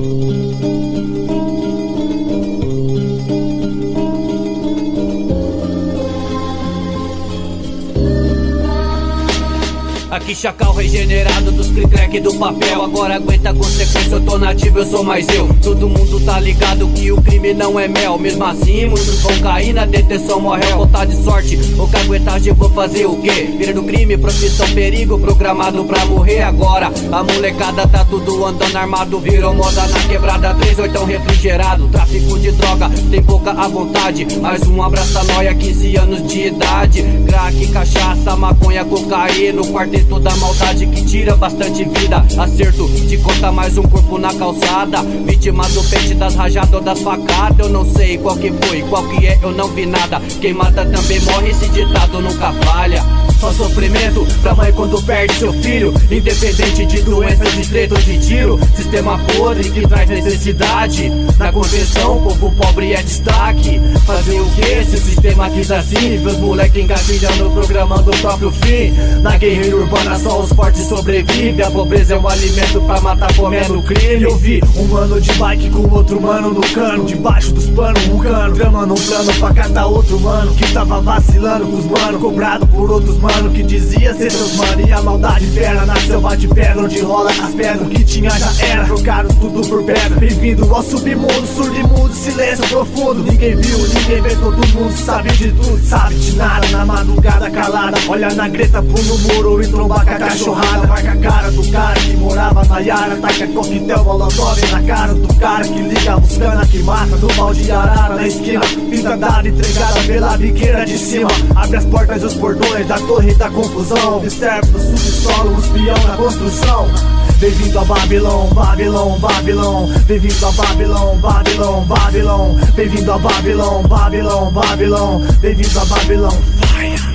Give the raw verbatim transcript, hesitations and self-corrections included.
Aqui chacal regenerado dos cri-crack do papel. Agora aguenta a consequência, eu tô nativo, eu sou mais eu. Todo mundo tá ligado que o crime não é mel. Mesmo assim, muitos vão cair na detenção, morreu. Falta de sorte, ou caguetagem, vou fazer o quê? Vira do crime, profissão, perigo, programado pra morrer agora. A molecada tá tudo andando armado, virou moda na quebrada, três oitão refrigerado. Tráfico de droga, tem pouca à vontade. Mais um abraço a nóia, quinze anos de idade. Crack, cachaça, maconha, cocaína, quarteto da maldade que tira bastante vida. Acerto de conta, mais um corpo na calçada. Vítima do pente, das rajadas ou das facadas. Eu não sei qual que foi, qual que é, eu não vi nada. Quem mata também morre, esse ditado nunca falha. Só sofrimento pra mãe quando perde seu filho, independente de doenças, de treta ou de tiro. Sistema podre que traz necessidade. Na convenção, povo pobre é destaque. Fazer o que se o sistema quis assim? Ver os moleque engatilhando, programando o próprio fim. Na guerreira urbana só os fortes sobrevivem. A pobreza é um alimento pra matar fome, é no crime. Eu vi um mano de bike com outro mano no cano, debaixo dos panos um cano, tramando um plano pra catar outro mano que tava vacilando com os mano, cobrado por outros mano que dizia ser seus mano. E a maldade perna nasceu bate pedra, onde rola as pedras. O que tinha já era, trocaram tudo por pedra. Bem-vindo ao submundo, surdo e mudo, silêncio profundo. Ninguém viu, ninguém vê, todo mundo sabe de tudo. Sabe de nada, na madrugada calada. Olha na greta, pula no muro e tromba com a cachorrada. Marca a cara do cara que morava na Yara. Taca coquetel, molotov na cara do cara que liga os cana que mata. No pau de arara na esquina, pinta dada entregada pela biqueira de cima. Abre as portas e os portões da torre da confusão. Observe no subsolo, os peão na construção. Bem-vindo a Babilão, Babilão, Babilão. Bem-vindo a Babilão, Babilão, Babilão. Bem-vindo a Babilão, Babilão, Babilão. Bem-vindo a Babilão, fire.